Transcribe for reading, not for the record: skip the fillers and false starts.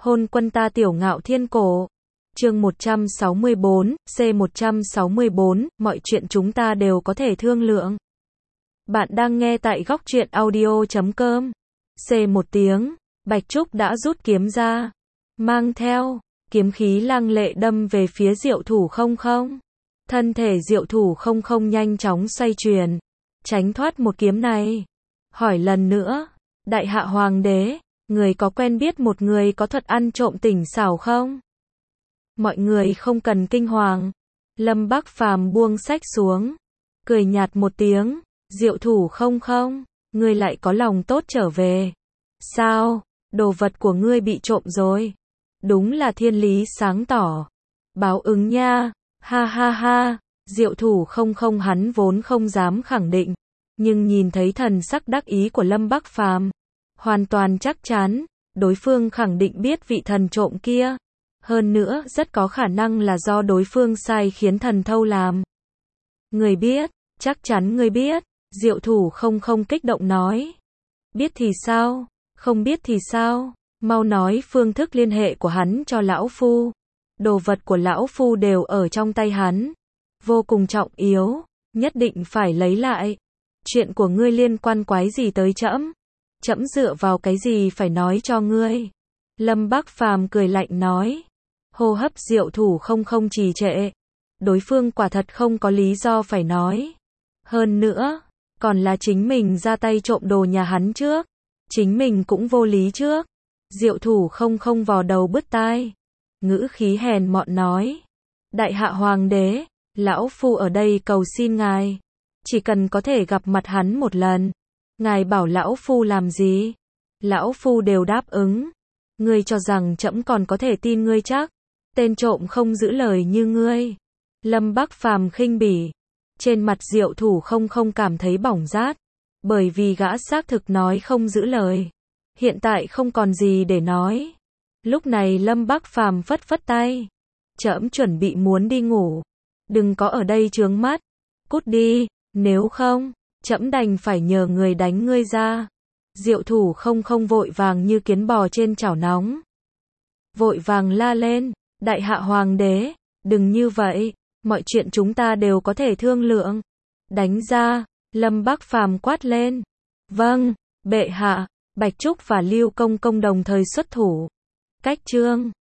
Hôn quân ta tiểu ngạo thiên cổ. Chương 164, C164, mọi chuyện chúng ta đều có thể thương lượng. Bạn đang nghe tại góc truyện audio.com. C một tiếng, Bạch Trúc đã rút kiếm ra, mang theo kiếm khí lăng lệ đâm về phía Diệu Thủ Không Không. Thân thể Diệu Thủ Không Không nhanh chóng xoay chuyển, tránh thoát một kiếm này. Hỏi lần nữa, Đại Hạ Hoàng đế, người có quen biết một người có thuật ăn trộm tỉnh xảo không? Mọi người không cần kinh hoàng. Lâm Bắc Phàm buông sách xuống, cười nhạt một tiếng, Diệu Thủ Không Không, ngươi lại có lòng tốt trở về. Sao, đồ vật của ngươi bị trộm rồi? Đúng là thiên lý sáng tỏ. Báo ứng nha, ha ha ha, Diệu Thủ Không Không hắn vốn không dám khẳng định, nhưng nhìn thấy thần sắc đắc ý của Lâm Bắc Phàm, hoàn toàn chắc chắn, đối phương khẳng định biết vị thần trộm kia. Hơn nữa, rất có khả năng là do đối phương sai khiến thần thâu làm. Người biết, chắc chắn người biết, Diệu Thủ Không Không kích động nói. Biết thì sao, không biết thì sao, mau nói phương thức liên hệ của hắn cho lão phu. Đồ vật của lão phu đều ở trong tay hắn, vô cùng trọng yếu, nhất định phải lấy lại. Chuyện của ngươi liên quan quái gì tới trẫm? Trẫm dựa vào cái gì phải nói cho ngươi? Lâm Bắc Phàm cười lạnh nói. Hô hấp Diệu Thủ Không Không trì trệ. Đối phương quả thật không có lý do phải nói. Hơn nữa, còn là chính mình ra tay trộm đồ nhà hắn trước. Chính mình cũng vô lý trước. Diệu Thủ Không Không vò đầu bứt tai, ngữ khí hèn mọn nói. Đại Hạ Hoàng đế, lão phu ở đây cầu xin ngài. Chỉ cần có thể gặp mặt hắn một lần. Ngài bảo lão phu làm gì? Lão phu đều đáp ứng. Ngươi cho rằng trẫm còn có thể tin ngươi chắc? Tên trộm không giữ lời như ngươi. Lâm Bắc Phàm khinh bỉ. Trên mặt Diệu Thủ Không Không cảm thấy bỏng rát. Bởi vì gã xác thực nói không giữ lời. Hiện tại không còn gì để nói. Lúc này Lâm Bắc Phàm phất phất tay. Trẫm chuẩn bị muốn đi ngủ. Đừng có ở đây chướng mắt. Cút đi, nếu không, trẫm đành phải nhờ người đánh ngươi ra. Diệu Thủ Không Không vội vàng như kiến bò trên chảo nóng. Vội vàng la lên. Đại Hạ Hoàng đế, đừng như vậy, mọi chuyện chúng ta đều có thể thương lượng. Đánh ra, Lâm Bắc Phàm quát lên. Vâng, bệ hạ. Bạch Trúc và Lưu Công Công đồng thời xuất thủ. Cách chương